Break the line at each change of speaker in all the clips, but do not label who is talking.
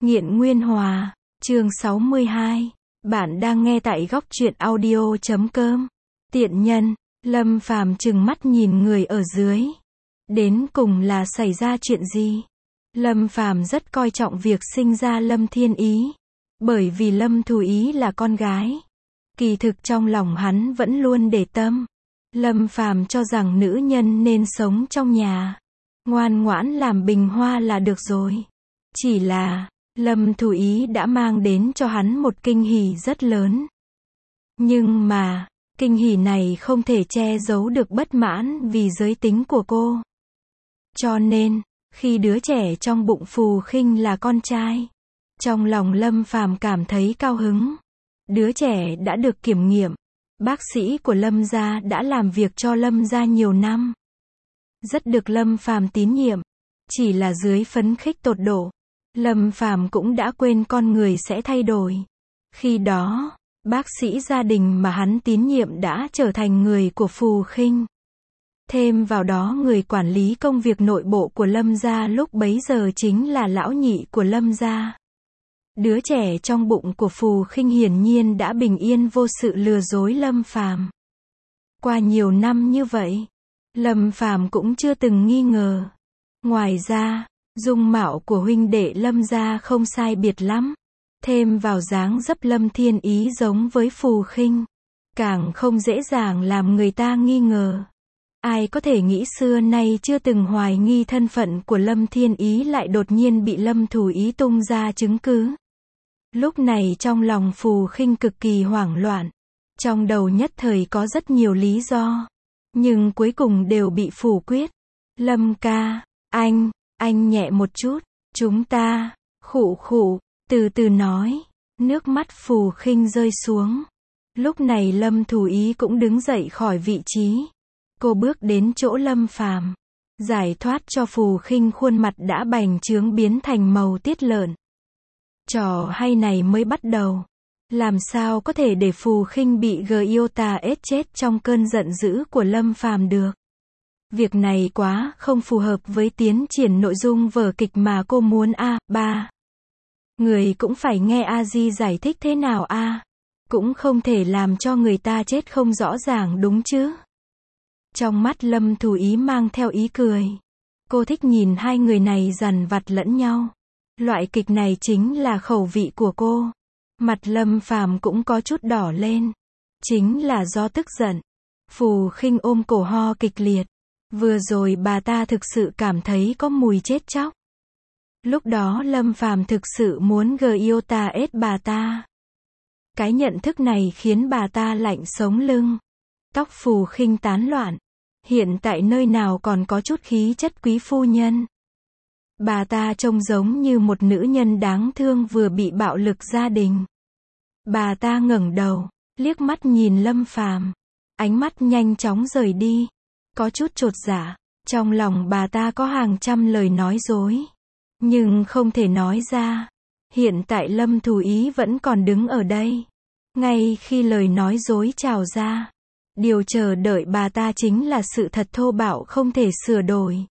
Nghiện Nguyên Hòa, chương 62. Bạn đang nghe tại góc truyện audio.com. Tiện nhân, Lâm Phàm trừng mắt nhìn người ở dưới. Đến cùng là xảy ra chuyện gì? Lâm Phàm rất coi trọng việc sinh ra Lâm Thiên Ý. Bởi vì Lâm Thù Ý là con gái. Kỳ thực trong lòng hắn vẫn luôn để tâm. Lâm Phàm cho rằng nữ nhân nên sống trong nhà. Ngoan ngoãn làm bình hoa là được rồi. Chỉ là, Lâm Thù Ý đã mang đến cho hắn một kinh hỉ rất lớn. Nhưng mà, kinh hỉ này không thể che giấu được bất mãn vì giới tính của cô. Cho nên, khi đứa trẻ trong bụng Phù Khinh là con trai, trong lòng Lâm Phàm cảm thấy cao hứng. Đứa trẻ đã được kiểm nghiệm. Bác sĩ của Lâm gia đã làm việc cho Lâm gia nhiều năm. Rất được Lâm Phàm tín nhiệm. Chỉ là dưới phấn khích tột độ, Lâm Phàm cũng đã quên con người sẽ thay đổi. Khi đó, bác sĩ gia đình mà hắn tín nhiệm đã trở thành người của Phù Khinh. Thêm vào đó người quản lý công việc nội bộ của Lâm gia lúc bấy giờ chính là lão nhị của Lâm gia. Đứa trẻ trong bụng của Phù Khinh hiển nhiên đã bình yên vô sự lừa dối Lâm Phàm. Qua nhiều năm như vậy, Lâm Phàm cũng chưa từng nghi ngờ. Ngoài ra, dung mạo của huynh đệ Lâm gia không sai biệt lắm. Thêm vào dáng dấp Lâm Thiên Ý giống với Phù Khinh, càng không dễ dàng làm người ta nghi ngờ. Ai có thể nghĩ xưa nay chưa từng hoài nghi thân phận của Lâm Thiên Ý lại đột nhiên bị Lâm Thù Ý tung ra chứng cứ. Lúc này trong lòng Phù Khinh cực kỳ hoảng loạn. Trong đầu nhất thời có rất nhiều lý do. Nhưng cuối cùng đều bị phủ quyết. Lâm ca, anh nhẹ một chút. Chúng ta, khụ khụ, từ từ nói. Nước mắt Phù Khinh rơi xuống. Lúc này Lâm Thù Ý cũng đứng dậy khỏi vị trí. Cô bước đến chỗ Lâm Phàm, giải thoát cho Phù Khinh khuôn mặt đã bành trướng biến thành màu tiết lợn. Trò hay này mới bắt đầu. Làm sao có thể để Phù Khinh bị Giota ết chết trong cơn giận dữ của Lâm Phàm được. Việc này quá không phù hợp với tiến triển nội dung vở kịch mà cô muốn a. Ba người cũng phải nghe A Di giải thích thế nào a. Cũng không thể làm cho người ta chết không rõ ràng đúng chứ. Trong mắt Lâm Thù Ý mang theo ý cười. Cô thích nhìn hai người này dằn vặt lẫn nhau. Loại kịch này chính là khẩu vị của cô. Mặt Lâm Phàm cũng có chút đỏ lên. Chính là do tức giận. Phù Khinh ôm cổ ho kịch liệt. Vừa rồi bà ta thực sự cảm thấy có mùi chết chóc. Lúc đó Lâm Phàm thực sự muốn Giota ết bà ta. Cái nhận thức này khiến bà ta lạnh sống lưng. Tóc Phù Khinh tán loạn. Hiện tại nơi nào còn có chút khí chất quý phu nhân. Bà ta trông giống như một nữ nhân đáng thương vừa bị bạo lực gia đình. Bà ta ngẩng đầu, liếc mắt nhìn Lâm Phàm, ánh mắt nhanh chóng rời đi, có chút chột dạ. Trong lòng bà ta có hàng trăm lời nói dối, nhưng không thể nói ra. Hiện tại Lâm Thù Ý vẫn còn đứng ở đây. Ngay khi lời nói dối trào ra, điều chờ đợi bà ta chính là sự thật thô bạo không thể sửa đổi.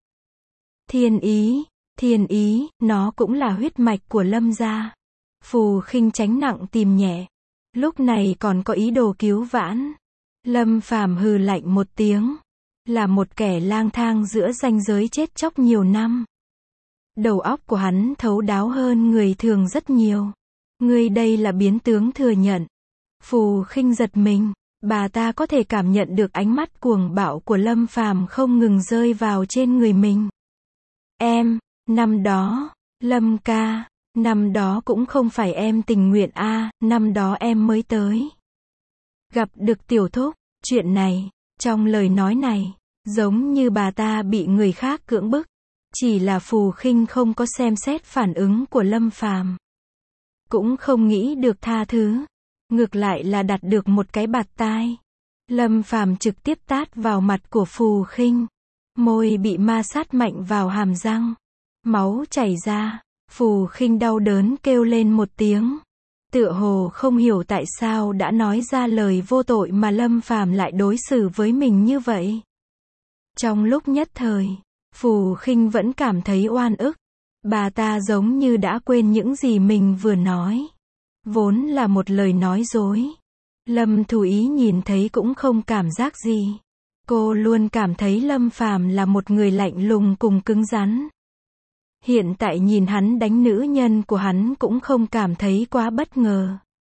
Thiên Ý, nó cũng là huyết mạch của Lâm gia. Phù Khinh tránh nặng tìm nhẹ. Lúc này còn có ý đồ cứu vãn. Lâm Phàm hừ lạnh một tiếng. Là một kẻ lang thang giữa ranh giới chết chóc nhiều năm. Đầu óc của hắn thấu đáo hơn người thường rất nhiều. Ngươi đây là biến tướng thừa nhận. Phù Khinh giật mình. Bà ta có thể cảm nhận được ánh mắt cuồng bạo của Lâm Phàm không ngừng rơi vào trên người mình. Năm đó, Lâm ca, năm đó cũng không phải em tình nguyện a, năm đó em mới tới. Gặp được tiểu thúc, chuyện này, trong lời nói này, giống như bà ta bị người khác cưỡng bức. Chỉ là Phù Khinh không có xem xét phản ứng của Lâm Phàm. Cũng không nghĩ được tha thứ. Ngược lại là đạt được một cái bạt tai. Lâm Phàm trực tiếp tát vào mặt của Phù Khinh. Môi bị ma sát mạnh vào hàm răng. Máu chảy ra. Phù Khinh đau đớn kêu lên một tiếng. Tựa hồ không hiểu tại sao đã nói ra lời vô tội mà Lâm Phàm lại đối xử với mình như vậy. Trong lúc nhất thời, Phù Khinh vẫn cảm thấy oan ức. Bà ta giống như đã quên những gì mình vừa nói. Vốn là một lời nói dối. Lâm Thủ Ý nhìn thấy cũng không cảm giác gì. Cô luôn cảm thấy Lâm Phàm là một người lạnh lùng cùng cứng rắn. Hiện tại nhìn hắn đánh nữ nhân của hắn cũng không cảm thấy quá bất ngờ.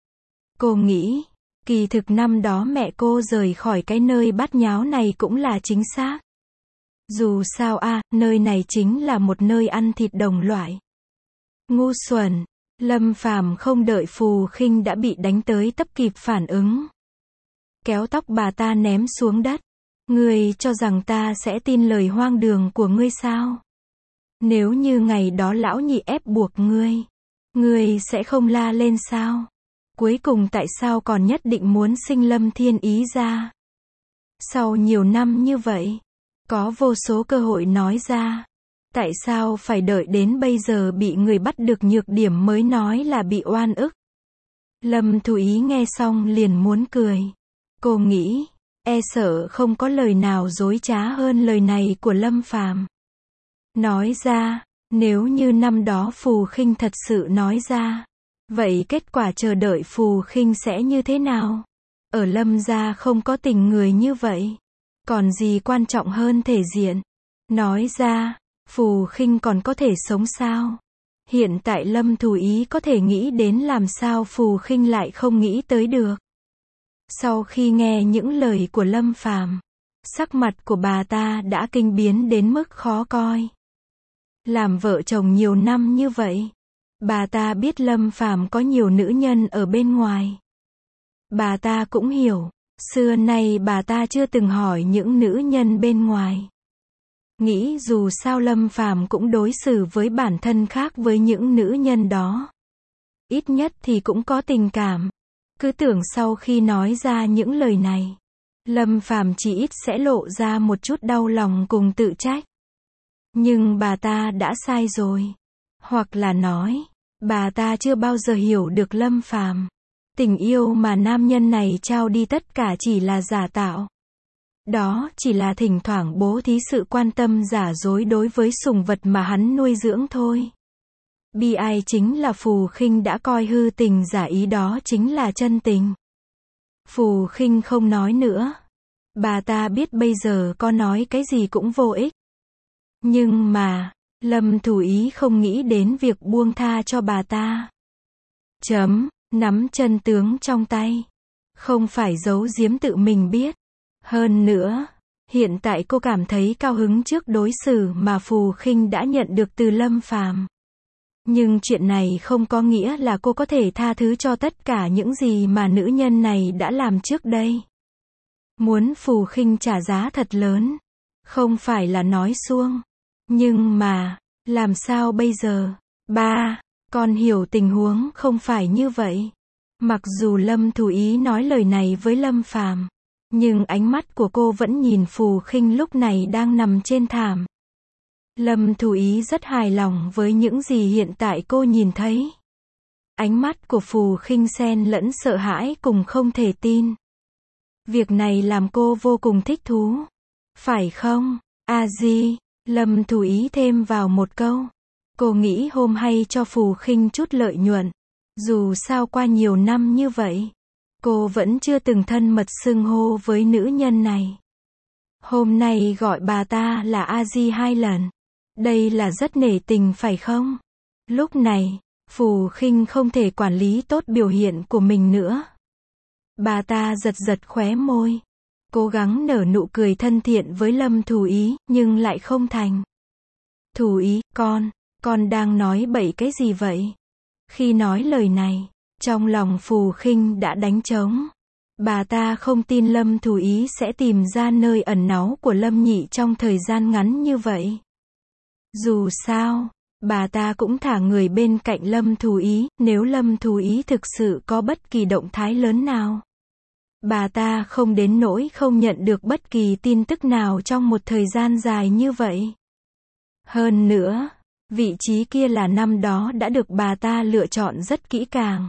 Cô nghĩ, kỳ thực năm đó mẹ cô rời khỏi cái nơi bát nháo này cũng là chính xác. Dù sao nơi này chính là một nơi ăn thịt đồng loại. Ngu xuẩn, Lâm Phàm không đợi Phù Khinh đã bị đánh tới tấp kịp phản ứng. Kéo tóc bà ta ném xuống đất. Ngươi cho rằng ta sẽ tin lời hoang đường của ngươi sao? Nếu như ngày đó lão nhị ép buộc ngươi sẽ không la lên sao? Cuối cùng tại sao còn nhất định muốn sinh Lâm Thiên Ý ra? Sau nhiều năm như vậy, có vô số cơ hội nói ra. Tại sao phải đợi đến bây giờ bị người bắt được nhược điểm mới nói là bị oan ức? Lâm Thủ Ý nghe xong liền muốn cười. Cô nghĩ, e sợ không có lời nào dối trá hơn lời này của Lâm Phàm. Nói ra, nếu như năm đó Phù Khinh thật sự nói ra, vậy kết quả chờ đợi Phù Khinh sẽ như thế nào? Ở Lâm gia không có tình người như vậy. Còn gì quan trọng hơn thể diện? Nói ra, Phù Khinh còn có thể sống sao? Hiện tại Lâm Thủ Ý có thể nghĩ đến làm sao Phù Khinh lại không nghĩ tới được. Sau khi nghe những lời của Lâm Phàm, sắc mặt của bà ta đã kinh biến đến mức khó coi. Làm vợ chồng nhiều năm như vậy, bà ta biết Lâm Phàm có nhiều nữ nhân ở bên ngoài. Bà ta cũng hiểu, xưa nay bà ta chưa từng hỏi những nữ nhân bên ngoài. Nghĩ dù sao Lâm Phàm cũng đối xử với bản thân khác với những nữ nhân đó. Ít nhất thì cũng có tình cảm. Cứ tưởng sau khi nói ra những lời này, Lâm Phàm chỉ ít sẽ lộ ra một chút đau lòng cùng tự trách. Nhưng bà ta đã sai rồi. Hoặc là nói, bà ta chưa bao giờ hiểu được Lâm Phàm. Tình yêu mà nam nhân này trao đi tất cả chỉ là giả tạo. Đó chỉ là thỉnh thoảng bố thí sự quan tâm giả dối đối với sủng vật mà hắn nuôi dưỡng thôi. Bi ai chính là Phù Khinh đã coi hư tình giả ý đó chính là chân tình. Phù Khinh không nói nữa. Bà ta biết bây giờ có nói cái gì cũng vô ích. Nhưng mà, Lâm Thủ Ý không nghĩ đến việc buông tha cho bà ta. Nắm chân tướng trong tay. Không phải giấu giếm tự mình biết. Hơn nữa, hiện tại cô cảm thấy cao hứng trước đối xử mà Phù Khinh đã nhận được từ Lâm Phàm. Nhưng chuyện này không có nghĩa là cô có thể tha thứ cho tất cả những gì mà nữ nhân này đã làm trước đây. Muốn Phù Khinh trả giá thật lớn. Không phải là nói suông. Nhưng mà, làm sao bây giờ? Ba, con hiểu tình huống không phải như vậy. Mặc dù Lâm Thủ Ý nói lời này với Lâm Phàm, nhưng ánh mắt của cô vẫn nhìn Phù Khinh lúc này đang nằm trên thảm. Lâm Thủ Ý rất hài lòng với những gì hiện tại cô nhìn thấy. Ánh mắt của Phù Khinh xen lẫn sợ hãi cùng không thể tin. Việc này làm cô vô cùng thích thú. Phải không, A-di? Lâm Thủ Ý thêm vào một câu. Cô nghĩ hôm hay cho Phù Khinh chút lợi nhuận. Dù sao qua nhiều năm như vậy, cô vẫn chưa từng thân mật xưng hô với nữ nhân này. Hôm nay gọi bà ta là A-di 2 lần. Đây là rất nể tình phải không? Lúc này, Phù Khinh không thể quản lý tốt biểu hiện của mình nữa. Bà ta giật giật khóe môi. Cố gắng nở nụ cười thân thiện với Lâm Thủ Ý, nhưng lại không thành. Thủ Ý, con đang nói bậy cái gì vậy? Khi nói lời này, trong lòng Phù Khinh đã đánh trống. Bà ta không tin Lâm Thủ Ý sẽ tìm ra nơi ẩn náu của Lâm Nhị trong thời gian ngắn như vậy. Dù sao, bà ta cũng thả người bên cạnh Lâm Thủ Ý, nếu Lâm Thủ Ý thực sự có bất kỳ động thái lớn nào. Bà ta không đến nỗi không nhận được bất kỳ tin tức nào trong một thời gian dài như vậy. Hơn nữa, vị trí kia là năm đó đã được bà ta lựa chọn rất kỹ càng.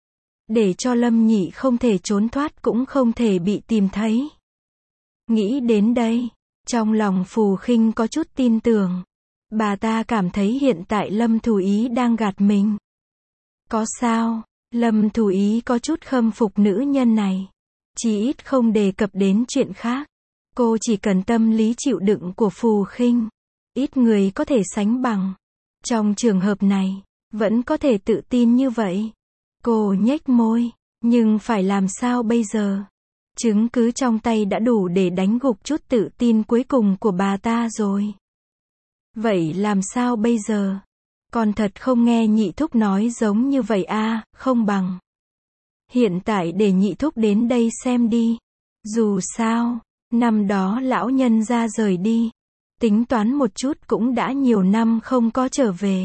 Để cho Lâm Nhị không thể trốn thoát cũng không thể bị tìm thấy. Nghĩ đến đây, trong lòng Phù Khinh có chút tin tưởng. Bà ta cảm thấy hiện tại Lâm Thủ Ý đang gạt mình. Có sao? Lâm Thủ Ý có chút khâm phục nữ nhân này. Chí ít không đề cập đến chuyện khác. Cô chỉ cần tâm lý chịu đựng của Phù Khinh. Ít người có thể sánh bằng. Trong trường hợp này, vẫn có thể tự tin như vậy. Cô nhếch môi. Nhưng phải làm sao bây giờ? Chứng cứ trong tay đã đủ để đánh gục chút tự tin cuối cùng của bà ta rồi. Vậy làm sao bây giờ? Con thật không nghe nhị thúc nói giống như vậy à, không bằng. Hiện tại để nhị thúc đến đây xem đi. Dù sao, năm đó lão nhân ra rời đi. Tính toán một chút cũng đã nhiều năm không có trở về.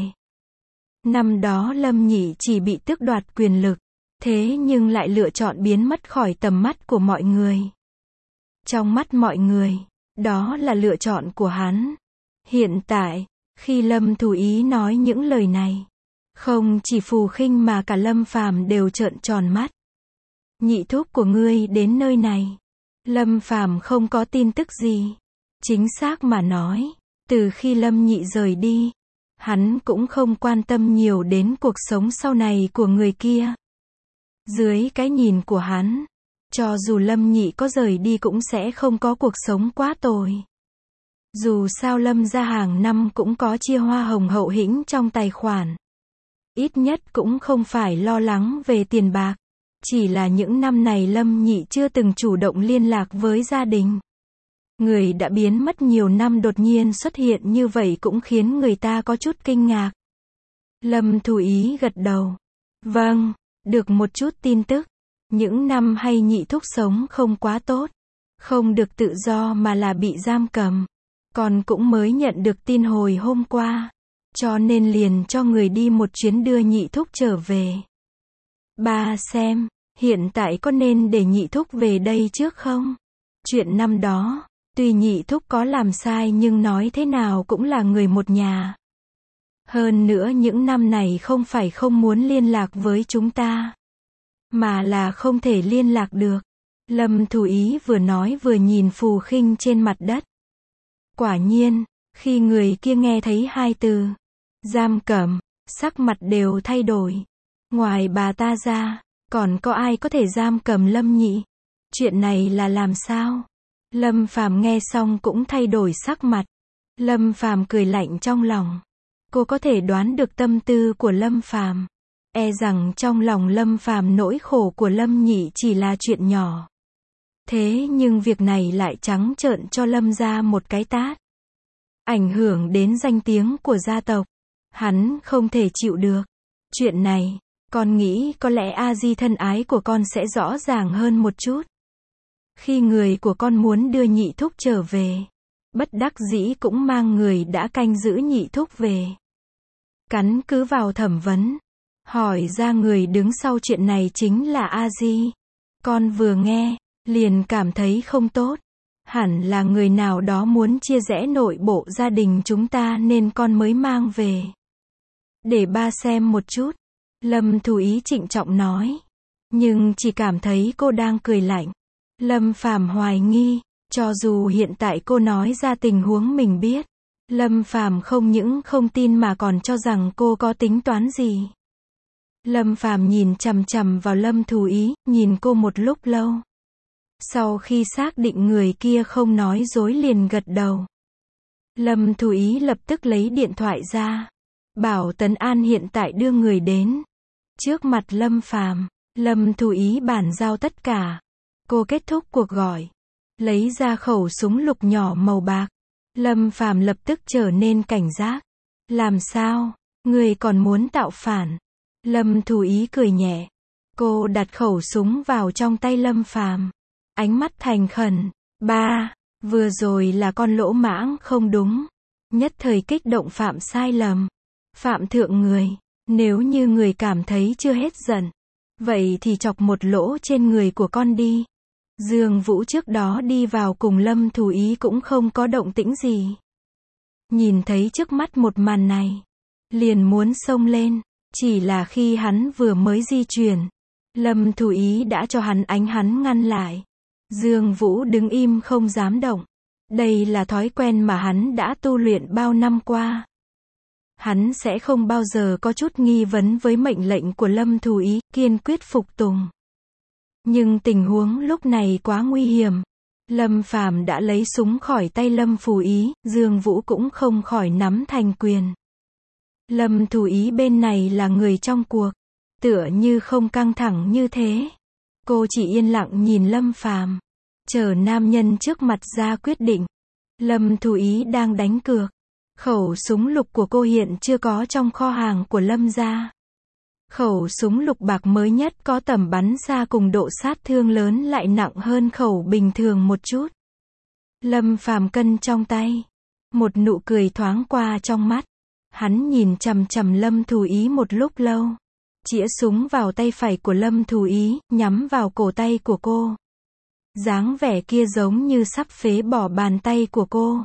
Năm đó Lâm Nhị chỉ bị tước đoạt quyền lực. Thế nhưng lại lựa chọn biến mất khỏi tầm mắt của mọi người. Trong mắt mọi người, đó là lựa chọn của hắn. Hiện tại, khi Lâm Thủ Ý nói những lời này, không chỉ Phù Khinh mà cả Lâm Phàm đều trợn tròn mắt. Nhị thúc của ngươi đến nơi này. Lâm Phàm không có tin tức gì. Chính xác mà nói, từ khi Lâm Nhị rời đi, hắn cũng không quan tâm nhiều đến cuộc sống sau này của người kia. Dưới cái nhìn của hắn, cho dù Lâm Nhị có rời đi cũng sẽ không có cuộc sống quá tồi. Dù sao Lâm gia hàng năm cũng có chia hoa hồng hậu hĩnh trong tài khoản. Ít nhất cũng không phải lo lắng về tiền bạc. Chỉ là những năm này Lâm Nhị chưa từng chủ động liên lạc với gia đình. Người đã biến mất nhiều năm đột nhiên xuất hiện như vậy cũng khiến người ta có chút kinh ngạc. Lâm Thủ Ý gật đầu. Vâng. Được một chút tin tức. Những năm hay nhị thúc sống không quá tốt. Không được tự do mà là bị giam cầm. Con cũng mới nhận được tin hồi hôm qua. Cho nên liền cho người đi một chuyến đưa nhị thúc trở về. Ba xem, hiện tại có nên để nhị thúc về đây trước không? Chuyện năm đó, tuy nhị thúc có làm sai nhưng nói thế nào cũng là người một nhà. Hơn nữa những năm này không phải không muốn liên lạc với chúng ta, mà là không thể liên lạc được. Lâm Thủ Ý vừa nói vừa nhìn Phù Khinh trên mặt đất. Quả nhiên, khi người kia nghe thấy hai từ giam cầm, sắc mặt đều thay đổi. Ngoài bà ta ra, còn có ai có thể giam cầm Lâm Nhị? Chuyện này là làm sao? Lâm Phàm nghe xong cũng thay đổi sắc mặt. Lâm Phàm cười lạnh trong lòng. Cô có thể đoán được tâm tư của Lâm Phàm. E rằng trong lòng Lâm Phàm nỗi khổ của Lâm Nhị chỉ là chuyện nhỏ. Thế nhưng việc này lại trắng trợn cho Lâm gia một cái tát. Ảnh hưởng đến danh tiếng của gia tộc. Hắn không thể chịu được. Chuyện này, con nghĩ có lẽ A Di thân ái của con sẽ rõ ràng hơn một chút. Khi người của con muốn đưa nhị thúc trở về, bất đắc dĩ cũng mang người đã canh giữ nhị thúc về. Cắn cứ vào thẩm vấn. Hỏi ra người đứng sau chuyện này chính là A Di. Con vừa nghe, liền cảm thấy không tốt. Hẳn là người nào đó muốn chia rẽ nội bộ gia đình chúng ta nên con mới mang về. Để ba xem một chút. Lâm Thủ Ý trịnh trọng nói. Nhưng chỉ cảm thấy cô đang cười lạnh. Lâm Phàm hoài nghi, cho dù hiện tại cô nói ra tình huống mình biết, Lâm Phàm không những không tin mà còn cho rằng cô có tính toán gì. Lâm Phàm nhìn chằm chằm vào Lâm Thủ Ý, nhìn cô một lúc lâu. Sau khi xác định người kia không nói dối liền gật đầu. Lâm Thủ Ý lập tức lấy điện thoại ra, bảo Tấn An hiện tại đưa người đến. Trước mặt Lâm Phàm, Lâm Thủ Ý bàn giao tất cả. Cô kết thúc cuộc gọi, lấy ra khẩu súng lục nhỏ màu bạc. Lâm Phàm lập tức trở nên cảnh giác. Làm sao? Người còn muốn tạo phản? Lâm Thủ Ý cười nhẹ. Cô đặt khẩu súng vào trong tay Lâm Phàm. Ánh mắt thành khẩn. Ba, vừa rồi là con lỗ mãng không đúng. Nhất thời kích động phạm sai lầm. Phạm thượng người. Nếu như người cảm thấy chưa hết giận, vậy thì chọc một lỗ trên người của con đi. Dương Vũ trước đó đi vào cùng Lâm Thủ Ý cũng không có động tĩnh gì. Nhìn thấy trước mắt một màn này, liền muốn xông lên. Chỉ là khi hắn vừa mới di chuyển, Lâm Thủ Ý đã cho hắn ngăn lại. Dương Vũ đứng im không dám động. Đây là thói quen mà hắn đã tu luyện bao năm qua. Hắn sẽ không bao giờ có chút nghi vấn với mệnh lệnh của Lâm Thù Ý, kiên quyết phục tùng. Nhưng tình huống lúc này quá nguy hiểm. Lâm Phàm đã lấy súng khỏi tay Lâm Phù Ý, Dương Vũ cũng không khỏi nắm thành quyền. Lâm Thù Ý bên này là người trong cuộc, tựa như không căng thẳng như thế. Cô chỉ yên lặng nhìn Lâm Phàm, chờ nam nhân trước mặt ra quyết định. Lâm Thù Ý đang đánh cược. Khẩu súng lục của cô hiện chưa có trong kho hàng của Lâm gia. Khẩu súng lục bạc mới nhất có tầm bắn xa cùng độ sát thương lớn lại nặng hơn khẩu bình thường một chút. Lâm Phàm cân trong tay. Một nụ cười thoáng qua trong mắt. Hắn nhìn chằm chằm Lâm Thù Ý một lúc lâu. Chĩa súng vào tay phải của Lâm Thù Ý, nhắm vào cổ tay của cô. Dáng vẻ kia giống như sắp phế bỏ bàn tay của cô.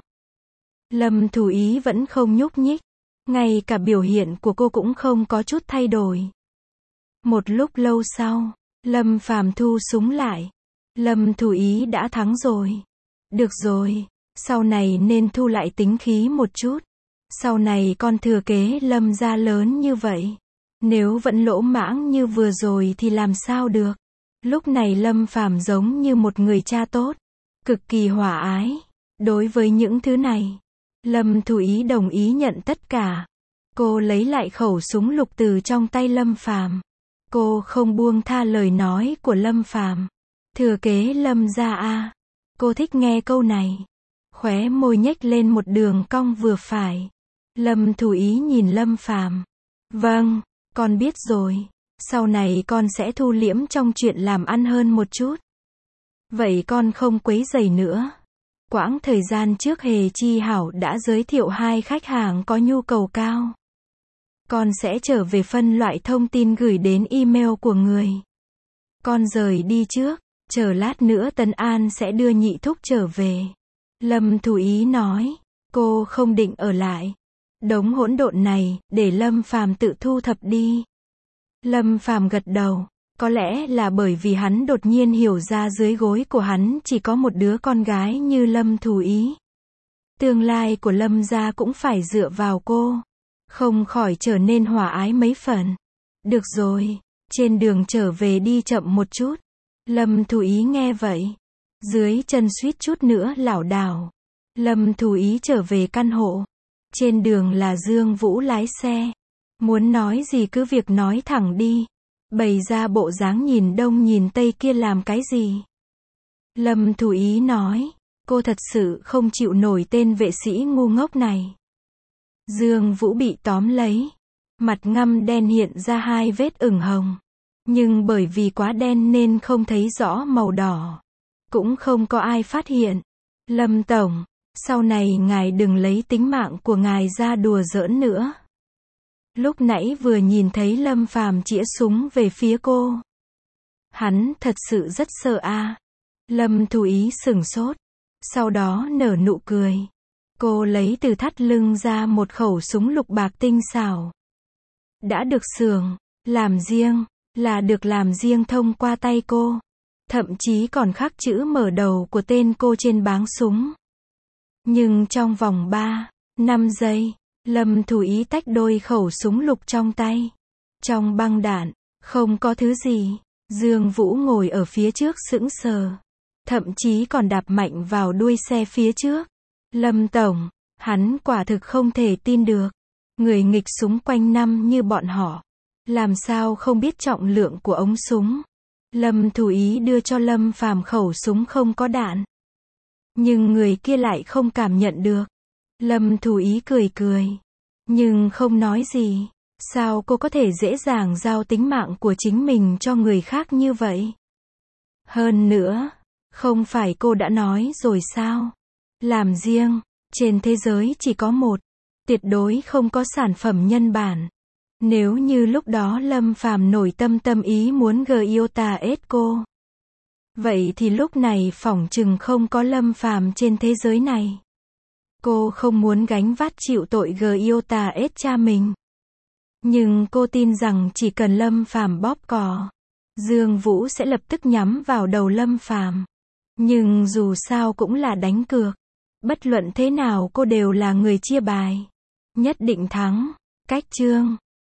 Lâm Thù Ý vẫn không nhúc nhích. Ngay cả biểu hiện của cô cũng không có chút thay đổi. Một lúc lâu sau, Lâm Phàm thu súng lại. Lâm Thù Ý đã thắng rồi. Được rồi, sau này nên thu lại tính khí một chút. Sau này con thừa kế Lâm gia lớn như vậy. Nếu vẫn lỗ mãng như vừa rồi thì làm sao được. Lúc này Lâm Phàm giống như một người cha tốt. Cực kỳ hòa ái. Đối với những thứ này, Lâm Thù Ý đồng ý nhận tất cả. Cô lấy lại khẩu súng lục từ trong tay Lâm Phàm. Cô không buông tha lời nói của Lâm Phàm. Thừa kế Lâm gia a. Cô thích nghe câu này. Khóe môi nhếch lên một đường cong vừa phải. Lâm Thù Ý nhìn Lâm Phàm. Vâng, con biết rồi. Sau này con sẽ thu liễm trong chuyện làm ăn hơn một chút. Vậy con không quấy rầy nữa. Quãng thời gian trước Hề Chi Hảo đã giới thiệu 2 khách hàng có nhu cầu cao. Con sẽ trở về phân loại thông tin gửi đến email của người. Con rời đi trước, chờ lát nữa Tấn An sẽ đưa nhị thúc trở về. Lâm Thù Ý nói, cô không định ở lại. Đống hỗn độn này, để Lâm Phàm tự thu thập đi. Lâm Phàm gật đầu, có lẽ là bởi vì hắn đột nhiên hiểu ra dưới gối của hắn chỉ có một đứa con gái như Lâm Thù Ý. Tương lai của Lâm gia cũng phải dựa vào cô. Không khỏi trở nên hòa ái mấy phần. Được rồi, trên đường trở về đi chậm một chút. Lâm Thù Ý nghe vậy, dưới chân suýt chút nữa lảo đảo. Lâm Thù Ý trở về căn hộ. Trên đường là Dương Vũ lái xe. Muốn nói gì cứ việc nói thẳng đi. Bày ra bộ dáng nhìn đông nhìn tây kia làm cái gì. Lâm Thù Ý nói, cô thật sự không chịu nổi tên vệ sĩ ngu ngốc này. Dương Vũ bị tóm lấy. Mặt ngăm đen hiện ra 2 vết ửng hồng. Nhưng bởi vì quá đen nên không thấy rõ màu đỏ. Cũng không có ai phát hiện. Lâm Tổng, sau này ngài đừng lấy tính mạng của ngài ra đùa giỡn nữa. Lúc nãy vừa nhìn thấy Lâm Phàm chĩa súng về phía cô. Hắn thật sự rất sợ a. Lâm Thù Ý sửng sốt. Sau đó nở nụ cười. Cô lấy từ thắt lưng ra một khẩu súng lục bạc tinh xảo. Đã được xưởng làm riêng, là được làm riêng thông qua tay cô. Thậm chí còn khắc chữ mở đầu của tên cô trên báng súng. Nhưng trong vòng 3-5 giây, Lâm Thù Ý tách đôi khẩu súng lục trong tay. Trong băng đạn, không có thứ gì. Dương Vũ ngồi ở phía trước sững sờ. Thậm chí còn đạp mạnh vào đuôi xe phía trước. Lâm Tổng, hắn quả thực không thể tin được. Người nghịch súng quanh năm như bọn họ. Làm sao không biết trọng lượng của ống súng. Lâm Thù Ý đưa cho Lâm Phàm khẩu súng không có đạn. Nhưng người kia lại không cảm nhận được. Lâm Thù Ý cười cười. Nhưng không nói gì. Sao cô có thể dễ dàng giao tính mạng của chính mình cho người khác như vậy? Hơn nữa, không phải cô đã nói rồi sao? Làm riêng, trên thế giới chỉ có một. Tuyệt đối không có sản phẩm nhân bản. Nếu như lúc đó Lâm Phàm nổi tâm ý muốn Giota ết cô. Vậy thì lúc này phỏng chừng không có Lâm Phàm trên thế giới này. Cô không muốn gánh vác chịu tội Giota ết cha mình. Nhưng cô tin rằng chỉ cần Lâm Phàm bóp cò, Dương Vũ sẽ lập tức nhắm vào đầu Lâm Phàm. Nhưng dù sao cũng là đánh cược. Bất luận thế nào cô đều là người chia bài. Nhất định thắng. Cách chương